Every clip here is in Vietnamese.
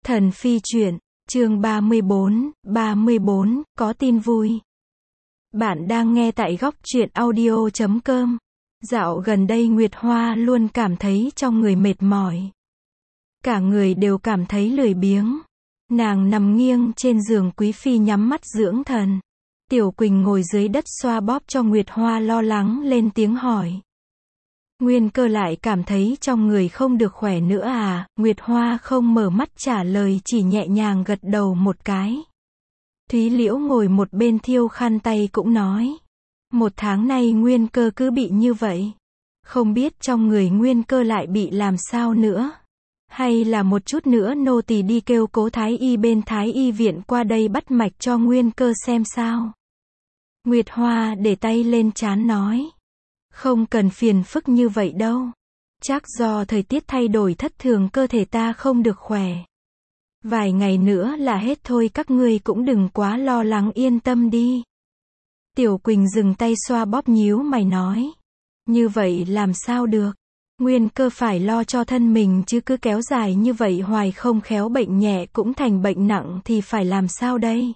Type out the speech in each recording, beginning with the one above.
Thần Phi Chuyện, chương 34, có tin vui. Bạn đang nghe tại góc truyện audio.com. Dạo gần đây Nguyệt Hoa luôn cảm thấy trong người mệt mỏi. Cả người đều cảm thấy lười biếng. Nàng nằm nghiêng trên giường quý phi nhắm mắt dưỡng thần. Tiểu Quỳnh ngồi dưới đất xoa bóp cho Nguyệt Hoa lo lắng lên tiếng hỏi. Nguyên Cơ lại cảm thấy trong người không được khỏe nữa à? Nguyệt Hoa không mở mắt trả lời, chỉ nhẹ nhàng gật đầu một cái. Thúy Liễu ngồi một bên thiêu khăn tay cũng nói. 1 tháng nay Nguyên Cơ cứ bị như vậy. Không biết trong người Nguyên Cơ lại bị làm sao nữa. Hay là một chút nữa nô tỳ đi kêu Cố Thái Y bên Thái Y viện qua đây bắt mạch cho Nguyên Cơ xem sao. Nguyệt Hoa để tay lên trán nói. Không cần phiền phức như vậy đâu. Chắc do thời tiết thay đổi thất thường cơ thể ta không được khỏe. Vài ngày nữa là hết thôi, các ngươi cũng đừng quá lo lắng, yên tâm đi. Tiểu Quỳnh dừng tay xoa bóp nhíu mày nói. Như vậy làm sao được. Nguyên Cơ phải lo cho thân mình chứ, cứ kéo dài như vậy hoài không khéo bệnh nhẹ cũng thành bệnh nặng thì phải làm sao đây.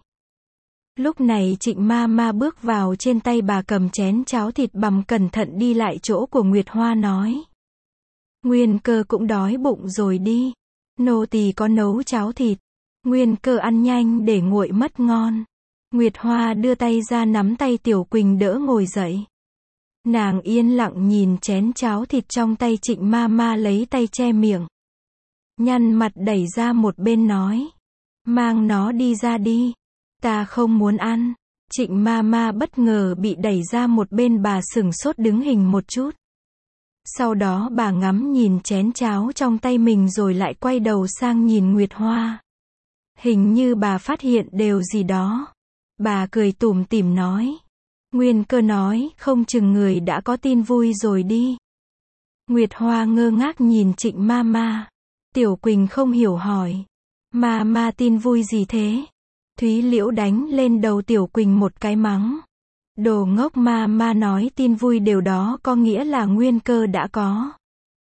Lúc này Trịnh ma ma bước vào, trên tay bà cầm chén cháo thịt bằm, cẩn thận đi lại chỗ của Nguyệt Hoa nói. Nguyên Cơ cũng đói bụng rồi đi. Nô tỳ có nấu cháo thịt. Nguyên Cơ ăn nhanh để nguội mất ngon. Nguyệt Hoa đưa tay ra nắm tay Tiểu Quỳnh đỡ ngồi dậy. Nàng yên lặng nhìn chén cháo thịt trong tay Trịnh ma ma, lấy tay che miệng. Nhăn mặt đẩy ra một bên nói. Mang nó đi ra đi. Ta không muốn ăn. Trịnh ma ma bất ngờ bị đẩy ra một bên, bà sửng sốt đứng hình một chút. Sau đó bà ngắm nhìn chén cháo trong tay mình rồi lại quay đầu sang nhìn Nguyệt Hoa. Hình như bà phát hiện điều gì đó. Bà cười tủm tỉm nói. Nguyên Cơ nói, không chừng người đã có tin vui rồi đi. Nguyệt Hoa ngơ ngác nhìn Trịnh ma ma. Tiểu Quỳnh không hiểu hỏi. Ma ma tin vui gì thế? Thúy Liễu đánh lên đầu Tiểu Quỳnh một cái mắng. Đồ ngốc, ma ma nói tin vui điều đó có nghĩa là Nguyên Cơ đã có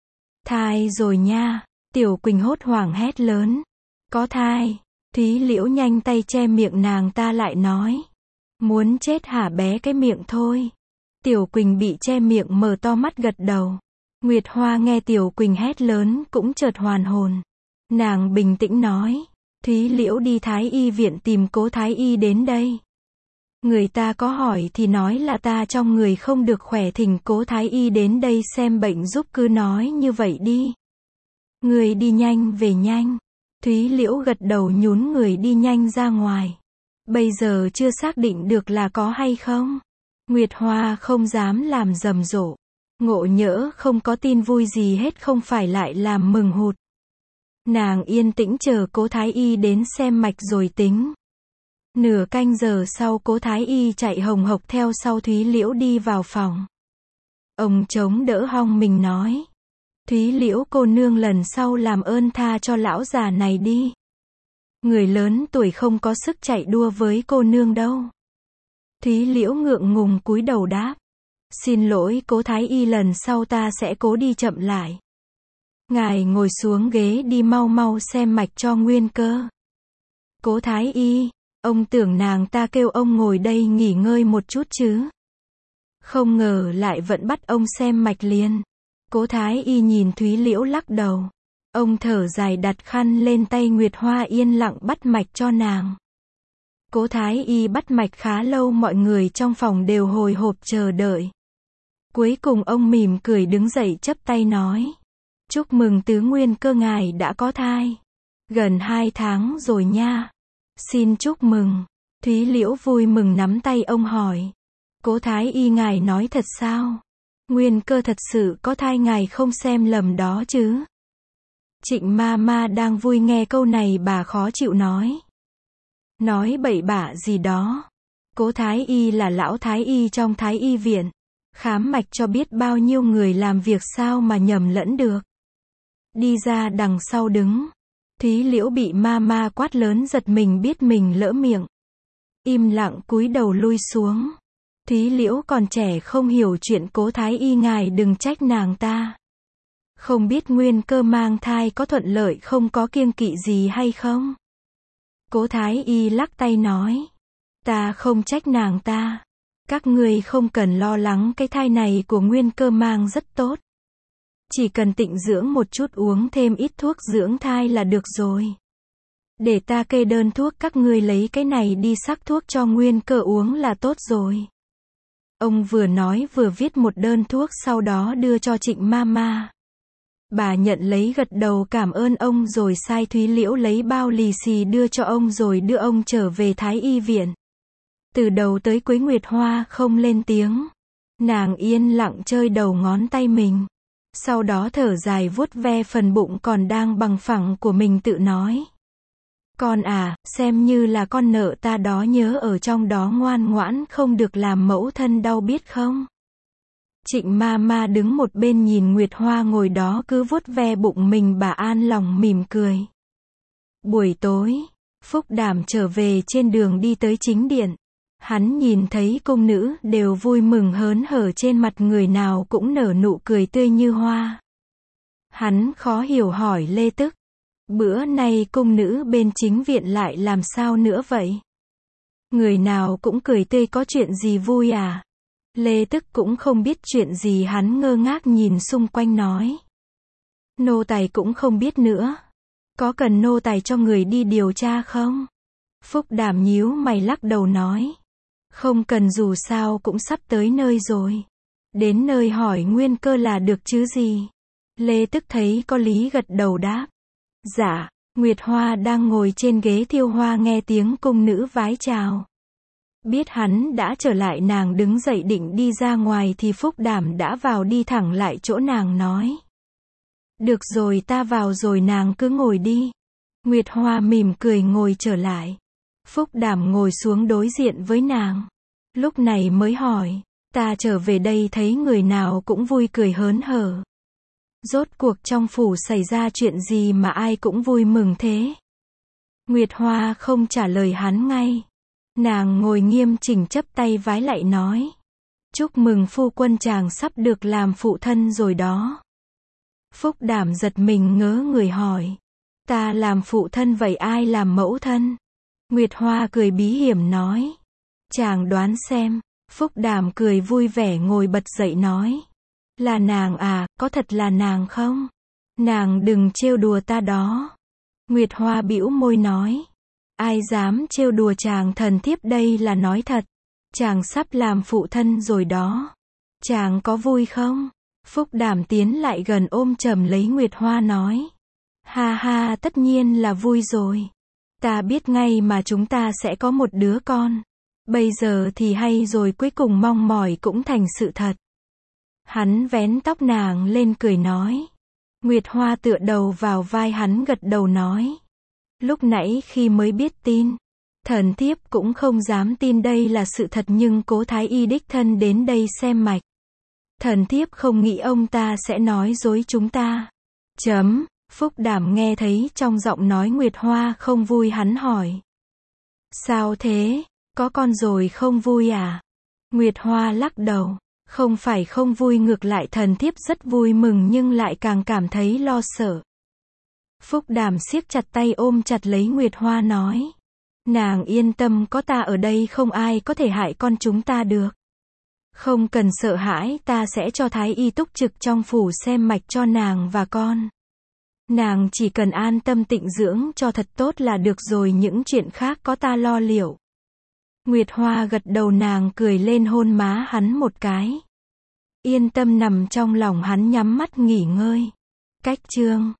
thai rồi nha. Tiểu Quỳnh hốt hoảng hét lớn. Có thai? Thúy Liễu nhanh tay che miệng nàng ta lại nói. Muốn chết hả bé cái miệng thôi. Tiểu Quỳnh bị che miệng mở to mắt gật đầu. Nguyệt Hoa nghe Tiểu Quỳnh hét lớn cũng chợt hoàn hồn. Nàng bình tĩnh nói. Thúy Liễu đi Thái Y viện tìm Cố Thái Y đến đây. Người ta có hỏi thì nói là ta trong người không được khỏe, thỉnh Cố Thái Y đến đây xem bệnh giúp, cứ nói như vậy đi. Người đi nhanh về nhanh. Thúy Liễu gật đầu nhún người đi nhanh ra ngoài. Bây giờ chưa xác định được là có hay không. Nguyệt Hoa không dám làm rầm rộ. Ngộ nhỡ không có tin vui gì hết không phải lại làm mừng hụt. Nàng yên tĩnh chờ Cố Thái Y đến xem mạch rồi tính. Nửa canh giờ sau Cố Thái Y chạy hồng hộc theo sau Thúy Liễu đi vào phòng. Ông chống đỡ hông mình nói. Thúy Liễu cô nương lần sau làm ơn tha cho lão già này đi. Người lớn tuổi không có sức chạy đua với cô nương đâu. Thúy Liễu ngượng ngùng cúi đầu đáp. Xin lỗi Cố Thái Y, lần sau ta sẽ cố đi chậm lại. Ngài ngồi xuống ghế đi, mau mau xem mạch cho Nguyên Cơ. Cố Thái Y, ông tưởng nàng ta kêu ông ngồi đây nghỉ ngơi một chút chứ. Không ngờ lại vẫn bắt ông xem mạch liền. Cố Thái Y nhìn Thúy Liễu lắc đầu. Ông thở dài đặt khăn lên tay Nguyệt Hoa yên lặng bắt mạch cho nàng. Cố Thái Y bắt mạch khá lâu, mọi người trong phòng đều hồi hộp chờ đợi. Cuối cùng ông mỉm cười đứng dậy chắp tay nói. Chúc mừng tứ Nguyên Cơ, ngài đã có thai. Gần 2 tháng rồi nha. Xin chúc mừng. Thúy Liễu vui mừng nắm tay ông hỏi. Cố Thái Y, ngài nói thật sao? Nguyên Cơ thật sự có thai, ngài không xem lầm đó chứ? Trịnh ma ma đang vui nghe câu này, bà khó chịu nói. Nói bậy bạ gì đó. Cố Thái Y là lão Thái Y trong Thái Y viện. Khám mạch cho biết bao nhiêu người làm việc, sao mà nhầm lẫn được. Đi ra đằng sau đứng. Thúy Liễu bị ma ma quát lớn giật mình, biết mình lỡ miệng. Im lặng cúi đầu lui xuống. Thúy Liễu còn trẻ không hiểu chuyện, Cố Thái Y ngài đừng trách nàng ta. Không biết Nguyên Cơ mang thai có thuận lợi không, có kiêng kỵ gì hay không? Cố Thái Y lắc tay nói. Ta không trách nàng ta. Các ngươi không cần lo lắng, cái thai này của Nguyên Cơ mang rất tốt. Chỉ cần tịnh dưỡng một chút, uống thêm ít thuốc dưỡng thai là được rồi. Để ta kê đơn thuốc, các ngươi lấy cái này đi sắc thuốc cho Nguyên Cơ uống là tốt rồi. Ông vừa nói vừa viết một đơn thuốc, sau đó đưa cho Trịnh Mama. Bà nhận lấy gật đầu cảm ơn ông rồi sai Thúy Liễu lấy bao lì xì đưa cho ông rồi đưa ông trở về Thái Y viện. Từ đầu tới cuối Nguyệt Hoa không lên tiếng. Nàng yên lặng chơi đầu ngón tay mình. Sau đó thở dài vuốt ve phần bụng còn đang bằng phẳng của mình, tự nói. Con à, xem như là con nợ ta đó, nhớ ở trong đó ngoan ngoãn, không được làm mẫu thân đau biết không? Trịnh Mama đứng một bên nhìn Nguyệt Hoa ngồi đó cứ vuốt ve bụng mình, bà an lòng mỉm cười. Buổi tối, Phúc Đảm trở về, trên đường đi tới chính điện. Hắn nhìn thấy cung nữ đều vui mừng hớn hở, trên mặt người nào cũng nở nụ cười tươi như hoa. Hắn khó hiểu hỏi Lê Tức. Bữa nay cung nữ bên chính viện lại làm sao nữa vậy? Người nào cũng cười tươi, có chuyện gì vui à? Lê Tức cũng không biết chuyện gì, hắn ngơ ngác nhìn xung quanh nói. Nô tài cũng không biết nữa. Có cần nô tài cho người đi điều tra không? Phúc Đảm nhíu mày lắc đầu nói. Không cần, dù sao cũng sắp tới nơi rồi. Đến nơi hỏi Nguyên Cơ là được chứ gì. Lê Tức thấy có lý gật đầu đáp. Dạ. Nguyệt Hoa đang ngồi trên ghế thiêu hoa nghe tiếng cung nữ vái chào. Biết hắn đã trở lại, nàng đứng dậy định đi ra ngoài thì Phúc Đảm đã vào, đi thẳng lại chỗ nàng nói. Được rồi, ta vào rồi, nàng cứ ngồi đi. Nguyệt Hoa mỉm cười ngồi trở lại. Phúc Đảm ngồi xuống đối diện với nàng. Lúc này mới hỏi. Ta trở về đây thấy người nào cũng vui cười hớn hở. Rốt cuộc trong phủ xảy ra chuyện gì mà ai cũng vui mừng thế? Nguyệt Hoa không trả lời hắn ngay. Nàng ngồi nghiêm chỉnh chắp tay vái lại nói. Chúc mừng phu quân, chàng sắp được làm phụ thân rồi đó. Phúc Đảm giật mình ngớ người hỏi. Ta làm phụ thân, vậy ai làm mẫu thân? Nguyệt Hoa cười bí hiểm nói. Chàng đoán xem. Phúc Đảm cười vui vẻ ngồi bật dậy nói. Là nàng à, có thật là nàng không? Nàng đừng trêu đùa ta đó. Nguyệt Hoa bĩu môi nói. Ai dám trêu đùa chàng, thần thiếp đây là nói thật. Chàng sắp làm phụ thân rồi đó. Chàng có vui không? Phúc Đảm tiến lại gần ôm chầm lấy Nguyệt Hoa nói. Ha ha, tất nhiên là vui rồi. Ta biết ngay mà chúng ta sẽ có một đứa con. Bây giờ thì hay rồi, cuối cùng mong mỏi cũng thành sự thật. Hắn vén tóc nàng lên cười nói. Nguyệt Hoa tựa đầu vào vai hắn gật đầu nói. Lúc nãy khi mới biết tin, thần thiếp cũng không dám tin đây là sự thật, nhưng Cố Thái Y đích thân đến đây xem mạch. Thần thiếp không nghĩ ông ta sẽ nói dối chúng ta. Phúc Đảm nghe thấy trong giọng nói Nguyệt Hoa không vui, hắn hỏi. Sao thế? Có con rồi không vui à? Nguyệt Hoa lắc đầu. Không phải không vui, ngược lại thần thiếp rất vui mừng nhưng lại càng cảm thấy lo sợ. Phúc Đảm siết chặt tay ôm chặt lấy Nguyệt Hoa nói. Nàng yên tâm, có ta ở đây không ai có thể hại con chúng ta được. Không cần sợ hãi, ta sẽ cho Thái Y túc trực trong phủ xem mạch cho nàng và con. Nàng chỉ cần an tâm tịnh dưỡng cho thật tốt là được rồi, những chuyện khác có ta lo liệu. Nguyệt Hoa gật đầu, nàng cười lên hôn má hắn một cái. Yên tâm nằm trong lòng hắn, nhắm mắt nghỉ ngơi. Cách chương